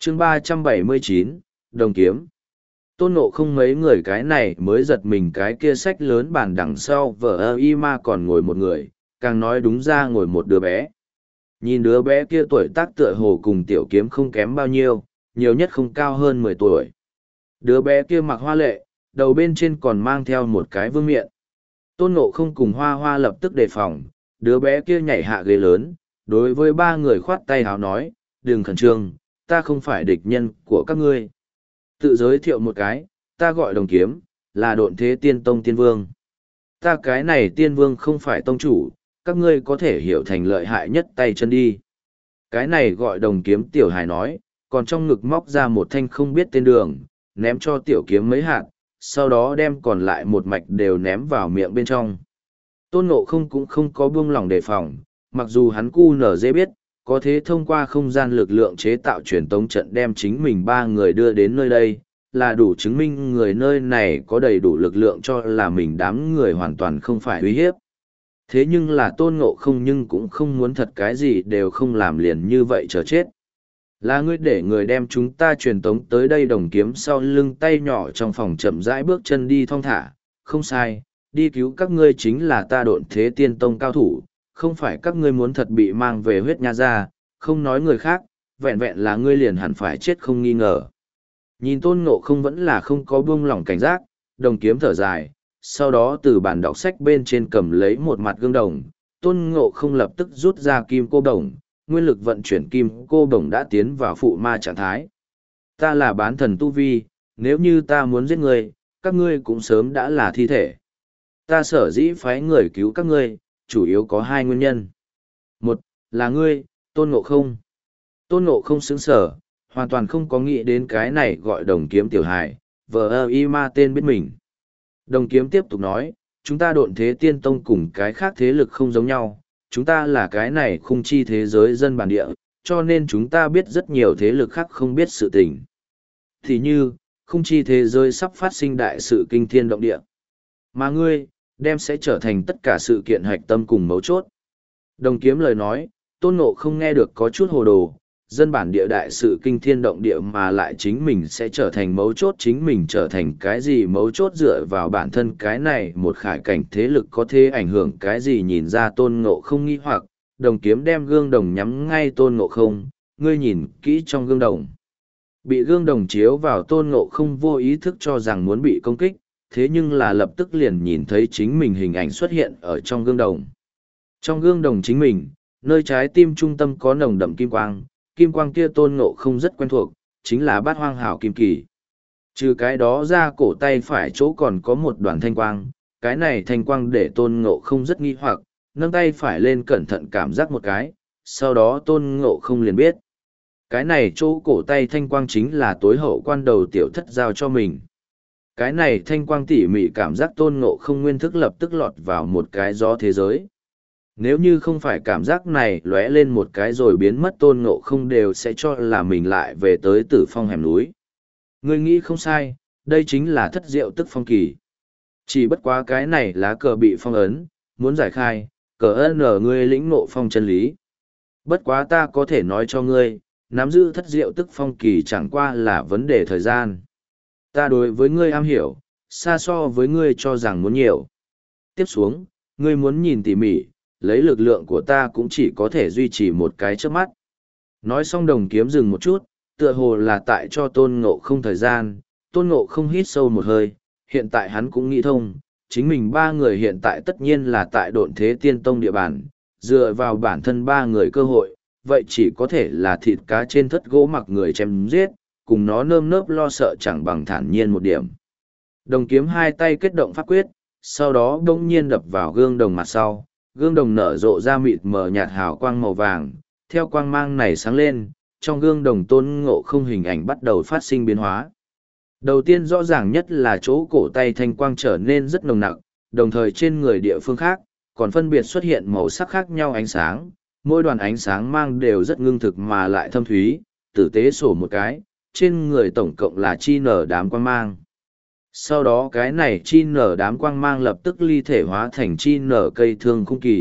chương 379, Đồng Kiếm. Tôn Ngộ Không mấy người cái này mới giật mình, cái kia sách lớn bàn đằng sau vở ơ y ma còn ngồi một người, càng nói đúng ra ngồi một đứa bé. Nhìn đứa bé kia tuổi tác tựa hồ cùng Tiểu Kiếm không kém bao nhiêu, nhiều nhất không cao hơn 10 tuổi. Đứa bé kia mặc hoa lệ, đầu bên trên còn mang theo một cái vương miện. Tôn Ngộ Không cùng Hoa Hoa lập tức đề phòng, đứa bé kia nhảy hạ ghế lớn, đối với ba người khoát tay háo nói, đừng khẩn trương, ta không phải địch nhân của các ngươi. Tự giới thiệu một cái, ta gọi Đồng Kiếm, là Độn Thế Tiên Tông Tiên Vương. Ta cái này Tiên Vương không phải tông chủ, các ngươi có thể hiểu thành lợi hại nhất tay chân đi. Cái này gọi Đồng Kiếm tiểu hài nói, còn trong ngực móc ra một thanh không biết tên đường, ném cho Tiểu Kiếm mấy hạt, sau đó đem còn lại một mạch đều ném vào miệng bên trong. Tôn Ngộ Không cũng không có buông lỏng đề phòng, mặc dù hắn cu nở dễ biết, có thế thông qua không gian lực lượng chế tạo truyền tống trận đem chính mình ba người đưa đến nơi đây, là đủ chứng minh người nơi này có đầy đủ lực lượng cho là mình đám người hoàn toàn không phải uy hiếp. Thế nhưng là Tôn Ngộ Không nhưng cũng không muốn thật cái gì đều không làm liền như vậy chờ chết. Là ngươi để người đem chúng ta truyền tống tới đây. Đồng Kiếm sau lưng tay nhỏ trong phòng chậm rãi bước chân đi thong thả, không sai, đi cứu các ngươi chính là ta Độn Thế Tiên Tông cao thủ, không phải các ngươi muốn thật bị mang về huyết nha ra, không nói người khác, vẹn vẹn là ngươi liền hẳn phải chết không nghi ngờ. Nhìn Tôn Ngộ Không vẫn là không có buông lỏng cảnh giác, Đồng Kiếm thở dài, sau đó từ bản đọc sách bên trên cầm lấy một mặt gương đồng, Tôn Ngộ Không lập tức rút ra kim cô đồng, nguyên lực vận chuyển kim cô đồng đã tiến vào phụ ma trạng thái. Ta là bán thần tu vi, nếu như ta muốn giết ngươi, các ngươi cũng sớm đã là thi thể. Ta sở dĩ phái người cứu các ngươi, chủ yếu có hai nguyên nhân. Một, là ngươi, Tôn Ngộ Không. Tôn Ngộ Không sững sờ, hoàn toàn không có nghĩ đến cái này gọi Đồng Kiếm tiểu hài, vờ ơ y ma tên biết mình. Đồng Kiếm tiếp tục nói, chúng ta Độn Thế Tiên Tông cùng cái khác thế lực không giống nhau, chúng ta là cái này khung chi thế giới dân bản địa, cho nên chúng ta biết rất nhiều thế lực khác không biết sự tình. Thì như, khung chi thế giới sắp phát sinh đại sự kinh thiên động địa. Mà ngươi, đem sẽ trở thành tất cả sự kiện hạch tâm cùng mấu chốt. Đồng Kiếm lời nói, Tôn Ngộ Không nghe được có chút hồ đồ, dân bản địa đại sự kinh thiên động địa mà lại chính mình sẽ trở thành mấu chốt, chính mình trở thành cái gì mấu chốt dựa vào bản thân cái này một khải cảnh thế lực có thể ảnh hưởng cái gì. Nhìn ra Tôn Ngộ Không nghi hoặc, Đồng Kiếm đem gương đồng nhắm ngay Tôn Ngộ Không, ngươi nhìn kỹ trong gương đồng. Bị gương đồng chiếu vào, Tôn Ngộ Không vô ý thức cho rằng muốn bị công kích, thế nhưng là lập tức liền nhìn thấy chính mình hình ảnh xuất hiện ở trong gương đồng. Trong gương đồng chính mình, nơi trái tim trung tâm có nồng đậm kim quang, kim quang kia Tôn Ngộ Không rất quen thuộc, chính là Bát Hoang Hảo Kim Kỳ. Trừ cái đó ra, cổ tay phải chỗ còn có một đoàn thanh quang, cái này thanh quang để Tôn Ngộ Không rất nghi hoặc, nâng tay phải lên cẩn thận cảm giác một cái, sau đó Tôn Ngộ Không liền biết. Cái này chỗ cổ tay thanh quang chính là tối hậu quan đầu tiểu thất giao cho mình. Cái này thanh quang tỉ mỉ cảm giác, Tôn Ngộ Không nguyên thức lập tức lọt vào một cái gió thế giới. Nếu như không phải cảm giác này lóe lên một cái rồi biến mất, Tôn Ngộ Không đều sẽ cho là mình lại về tới Tử Phong hẻm núi. Ngươi nghĩ không sai, đây chính là thất diệu tức phong kỳ. Chỉ bất quá cái này lá cờ bị phong ấn, muốn giải khai, cờ ơn ở ngươi lĩnh ngộ phong chân lý. Bất quá ta có thể nói cho ngươi, nắm giữ thất diệu tức phong kỳ chẳng qua là vấn đề thời gian. Ta đối với ngươi am hiểu, xa so với ngươi cho rằng muốn nhiều. Tiếp xuống, ngươi muốn nhìn tỉ mỉ, lấy lực lượng của ta cũng chỉ có thể duy trì một cái chớp mắt. Nói xong, Đồng Kiếm dừng một chút, tựa hồ là tại cho Tôn Ngộ Không thời gian. Tôn Ngộ Không hít sâu một hơi, hiện tại hắn cũng nghĩ thông, chính mình ba người hiện tại tất nhiên là tại Độn Thế Tiên Tông địa bàn, dựa vào bản thân ba người cơ hội, vậy chỉ có thể là thịt cá trên thất gỗ mặc người chém giết, cùng nó nơm nớp lo sợ chẳng bằng thản nhiên một điểm. Đồng Kiếm hai tay kết động pháp quyết, sau đó bỗng nhiên đập vào gương đồng mặt sau, gương đồng nở rộ ra mịt mờ nhạt hào quang màu vàng, theo quang mang này sáng lên, trong gương đồng Tôn Ngộ Không hình ảnh bắt đầu phát sinh biến hóa. Đầu tiên rõ ràng nhất là chỗ cổ tay thanh quang trở nên rất nồng nặc, đồng thời trên người địa phương khác, còn phân biệt xuất hiện màu sắc khác nhau ánh sáng, mỗi đoàn ánh sáng mang đều rất ngưng thực mà lại thâm thúy, tử tế sổ một cái, trên người tổng cộng là chi nở đám quang mang. Sau đó cái này chi nở đám quang mang lập tức ly thể hóa thành chi nở cây thương khung kỳ,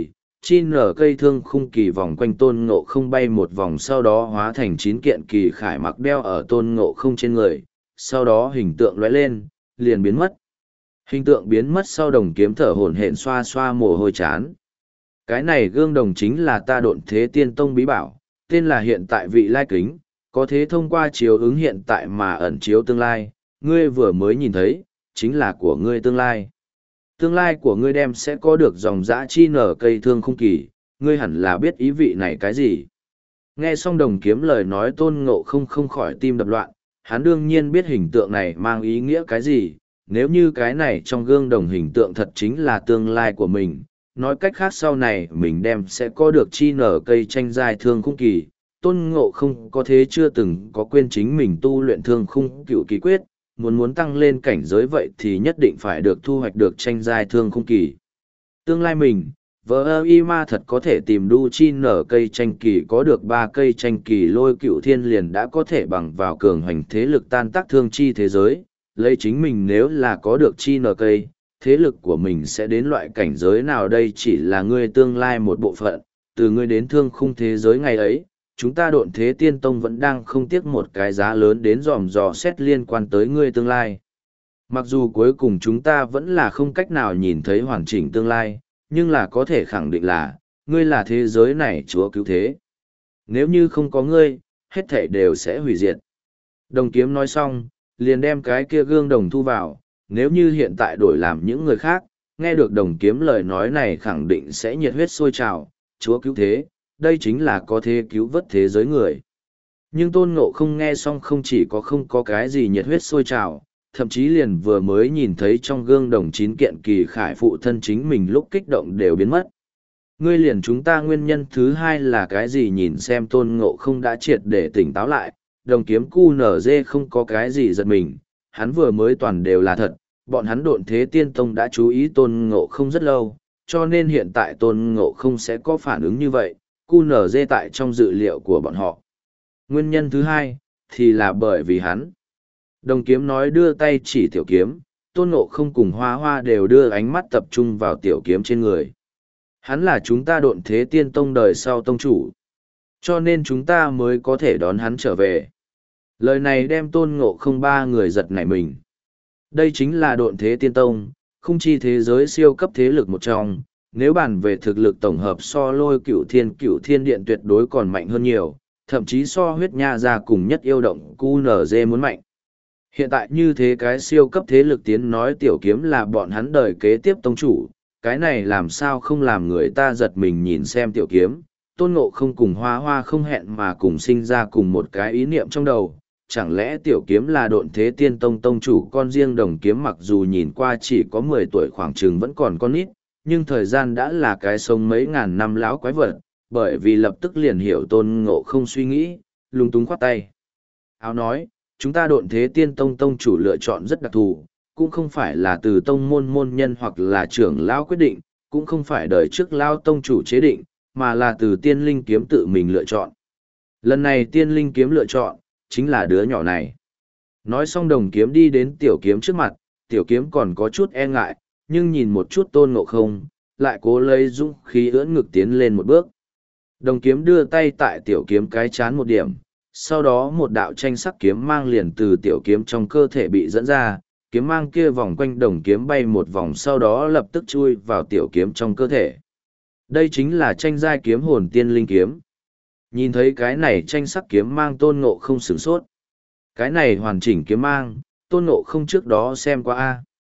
chi nở cây thương khung kỳ vòng quanh tôn ngộ không bay một vòng sau đó hóa thành 9 kiện kỳ khải mặc đeo ở tôn ngộ không trên người, sau đó hình tượng lóe lên, liền biến mất. Hình tượng biến mất sau đồng kiếm thở hổn hển xoa xoa mồ hôi chán. Cái này gương đồng chính là ta độn thế tiên tông bí bảo, tên là hiện tại vị lai kính, có thế thông qua chiếu ứng hiện tại mà ẩn chiếu tương lai, ngươi vừa mới nhìn thấy, chính là của ngươi tương lai. Tương lai của ngươi đem sẽ có được dòng dã chi nở cây thương khung kỳ, ngươi hẳn là biết ý vị này cái gì. Nghe xong đồng kiếm lời nói tôn ngộ không khỏi tim đập loạn, hắn đương nhiên biết hình tượng này mang ý nghĩa cái gì, nếu như cái này trong gương đồng hình tượng thật chính là tương lai của mình, nói cách khác sau này mình đem sẽ có được chi nở cây tranh giai thương khung kỳ, tôn ngộ không có thế chưa từng có quên chính mình tu luyện thương khung cựu kỳ quyết, muốn tăng lên cảnh giới vậy thì nhất định phải được thu hoạch được tranh giai thương khung kỳ. Tương lai mình, vợ y ma thật có thể tìm đu chi nở cây tranh kỳ có được 3 cây tranh kỳ lôi cựu thiên liền đã có thể bằng vào cường hành thế lực tan tác thương chi thế giới, lấy chính mình nếu là có được chi nở cây, thế lực của mình sẽ đến loại cảnh giới nào đây chỉ là ngươi tương lai một bộ phận, từ ngươi đến thương khung thế giới ngày ấy, chúng ta độn thế tiên tông vẫn đang không tiếc một cái giá lớn đến dòm dò xét liên quan tới ngươi tương lai. Mặc dù cuối cùng chúng ta vẫn là không cách nào nhìn thấy hoàn chỉnh tương lai, nhưng là có thể khẳng định là, ngươi là thế giới này chúa cứu thế. Nếu như không có ngươi, hết thảy đều sẽ hủy diệt. Đồng kiếm nói xong, liền đem cái kia gương đồng thu vào, nếu như hiện tại đổi làm những người khác, nghe được đồng kiếm lời nói này khẳng định sẽ nhiệt huyết sôi trào, chúa cứu thế, đây chính là có thể cứu vớt thế giới người. Nhưng tôn ngộ không nghe xong không chỉ có không có cái gì nhiệt huyết sôi trào, thậm chí liền vừa mới nhìn thấy trong gương đồng 9 kiện kỳ khải phụ thân chính mình lúc kích động đều biến mất. Ngươi liền chúng ta nguyên nhân thứ hai là cái gì nhìn xem tôn ngộ không đã triệt để tỉnh táo lại, đồng kiếm cu nở dê không có cái gì giật mình, hắn vừa mới toàn đều là thật, bọn hắn độn thế tiên tông đã chú ý tôn ngộ không rất lâu, cho nên hiện tại tôn ngộ không sẽ có phản ứng như vậy, cu nở dê tại trong dự liệu của bọn họ. Nguyên nhân thứ hai, thì là bởi vì hắn. Đồng kiếm nói đưa tay chỉ tiểu kiếm, tôn ngộ không cùng hoa hoa đều đưa ánh mắt tập trung vào tiểu kiếm trên người. Hắn là chúng ta độn thế tiên tông đời sau tông chủ. Cho nên chúng ta mới có thể đón hắn trở về. Lời này đem tôn ngộ không 3 người giật nảy mình. Đây chính là độn thế tiên tông, khung chi thế giới siêu cấp thế lực một trong. Nếu bàn về thực lực tổng hợp so lôi cửu thiên điện tuyệt đối còn mạnh hơn nhiều, thậm chí so huyết nha ra cùng nhất yêu động QNZ muốn mạnh. Hiện tại như thế cái siêu cấp thế lực tiến nói tiểu kiếm là bọn hắn đời kế tiếp tông chủ, cái này làm sao không làm người ta giật mình nhìn xem tiểu kiếm, tôn ngộ không cùng hoa hoa không hẹn mà cùng sinh ra cùng một cái ý niệm trong đầu. Chẳng lẽ tiểu kiếm là độn thế tiên tông tông chủ con riêng đồng kiếm mặc dù nhìn qua chỉ có 10 tuổi khoảng chừng vẫn còn con nít, nhưng thời gian đã là cái sống mấy ngàn năm lão quái vật, bởi vì lập tức liền hiểu tôn ngộ không suy nghĩ, lung túng khoát tay. Áo nói, chúng ta độn thế tiên tông tông chủ lựa chọn rất đặc thù, cũng không phải là từ tông môn nhân hoặc là trưởng lão quyết định, cũng không phải đời trước lão tông chủ chế định, mà là từ tiên linh kiếm tự mình lựa chọn. Lần này tiên linh kiếm lựa chọn, chính là đứa nhỏ này. Nói xong đồng kiếm đi đến tiểu kiếm trước mặt, tiểu kiếm còn có chút e ngại, nhưng nhìn một chút tôn ngộ không, lại cố lấy dũng khí ưỡn ngực tiến lên một bước. Đồng kiếm đưa tay tại tiểu kiếm cái chán một điểm, sau đó một đạo tranh sắc kiếm mang liền từ tiểu kiếm trong cơ thể bị dẫn ra, kiếm mang kia vòng quanh đồng kiếm bay một vòng sau đó lập tức chui vào tiểu kiếm trong cơ thể. Đây chính là tranh giai kiếm hồn tiên linh kiếm. Nhìn thấy cái này tranh sắc kiếm mang tôn ngộ không sửng sốt. Cái này hoàn chỉnh kiếm mang, tôn ngộ không trước đó xem qua a.